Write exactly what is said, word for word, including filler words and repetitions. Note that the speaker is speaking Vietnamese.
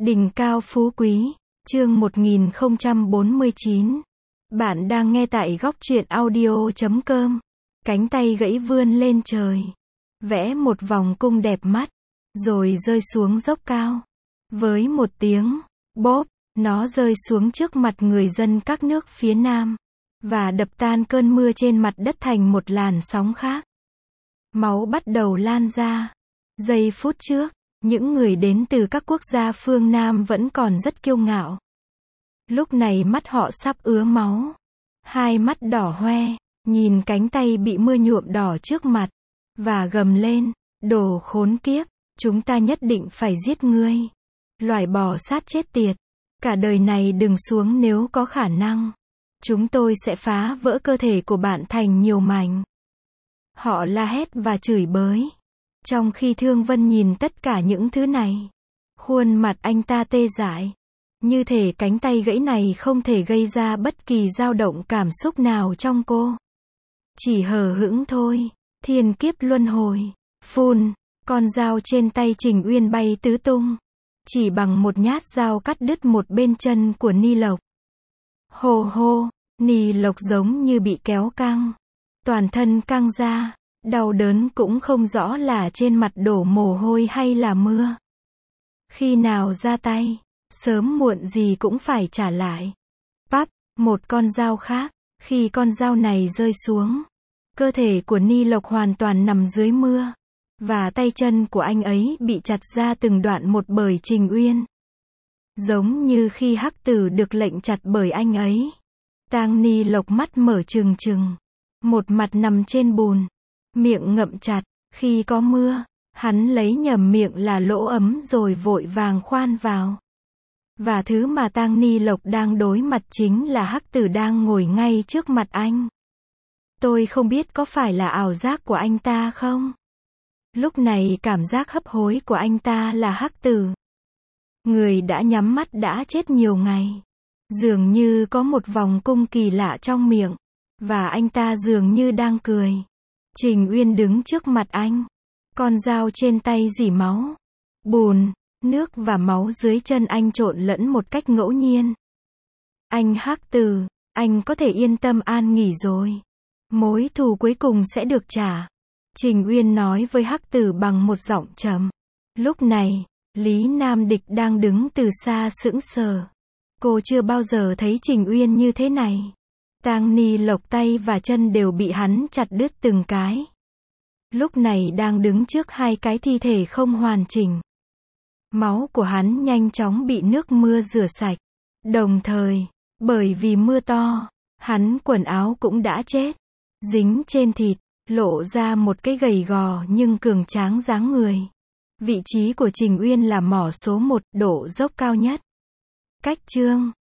Đỉnh cao phú quý, chương một nghìn không trăm bốn mươi chín. Bạn đang nghe tại góc truyện audio chấm com. Cánh tay gãy vươn lên trời, vẽ một vòng cung đẹp mắt, rồi rơi xuống dốc cao. Với một tiếng bốp, nó rơi xuống trước mặt người dân các nước phía Nam, và đập tan cơn mưa trên mặt đất thành một làn sóng khác. Máu bắt đầu lan ra. Giây phút trước, những người đến từ các quốc gia phương Nam vẫn còn rất kiêu ngạo. Lúc này mắt họ sắp ứa máu. Hai mắt đỏ hoe, nhìn cánh tay bị mưa nhuộm đỏ trước mặt, và gầm lên, đồ khốn kiếp, chúng ta nhất định phải giết ngươi. Loài bò sát chết tiệt, cả đời này đừng xuống nếu có khả năng. Chúng tôi sẽ phá vỡ cơ thể của bạn thành nhiều mảnh. Họ la hét và chửi bới. Trong khi Thương Vân nhìn tất cả những thứ này, khuôn mặt anh ta tê dại. Như thể cánh tay gãy này không thể gây ra bất kỳ dao động cảm xúc nào trong cô. Chỉ hờ hững thôi. Thiên kiếp luân hồi. Phun, con dao trên tay Trình Uyên bay tứ tung. Chỉ bằng một nhát dao cắt đứt một bên chân của Ni Lộc. Hô hô, Ni Lộc giống như bị kéo căng. Toàn thân căng ra. Đau đớn cũng không rõ là trên mặt đổ mồ hôi hay là mưa. Khi nào ra tay, sớm muộn gì cũng phải trả lại. Pắp, một con dao khác. Khi con dao này rơi xuống, cơ thể của Ni Lộc hoàn toàn nằm dưới mưa, và tay chân của anh ấy bị chặt ra từng đoạn một bởi Trình Uyên. Giống như khi Hắc Tử được lệnh chặt bởi anh ấy. Tang Ni Lộc mắt mở trừng trừng, một mặt nằm trên bùn, miệng ngậm chặt. Khi có mưa, hắn lấy nhầm miệng là lỗ ấm rồi vội vàng khoan vào. Và thứ mà Tang Ni Lộc đang đối mặt chính là Hắc Tử đang ngồi ngay trước mặt anh. Tôi không biết có phải là ảo giác của anh ta không? Lúc này cảm giác hấp hối của anh ta là Hắc Tử. Người đã nhắm mắt đã chết nhiều ngày. Dường như có một vòng cung kỳ lạ trong miệng. Và anh ta dường như đang cười. Trình Uyên đứng trước mặt anh. Con dao trên tay rỉ máu. Bùn, nước và máu dưới chân anh trộn lẫn một cách ngẫu nhiên. Anh Hắc Tử, anh có thể yên tâm an nghỉ rồi. Mối thù cuối cùng sẽ được trả. Trình Uyên nói với Hắc Tử bằng một giọng trầm. Lúc này, Lý Nam Địch đang đứng từ xa sững sờ. Cô chưa bao giờ thấy Trình Uyên như thế này. Tang Ni Lộc tay và chân đều bị hắn chặt đứt từng cái. Lúc này đang đứng trước hai cái thi thể không hoàn chỉnh. Máu của hắn nhanh chóng bị nước mưa rửa sạch. Đồng thời, bởi vì mưa to, hắn quần áo cũng đã chết. Dính trên thịt, lộ ra một cái gầy gò nhưng cường tráng dáng người. Vị trí của Trình Uyên là mỏ số một, độ dốc cao nhất. Cách chương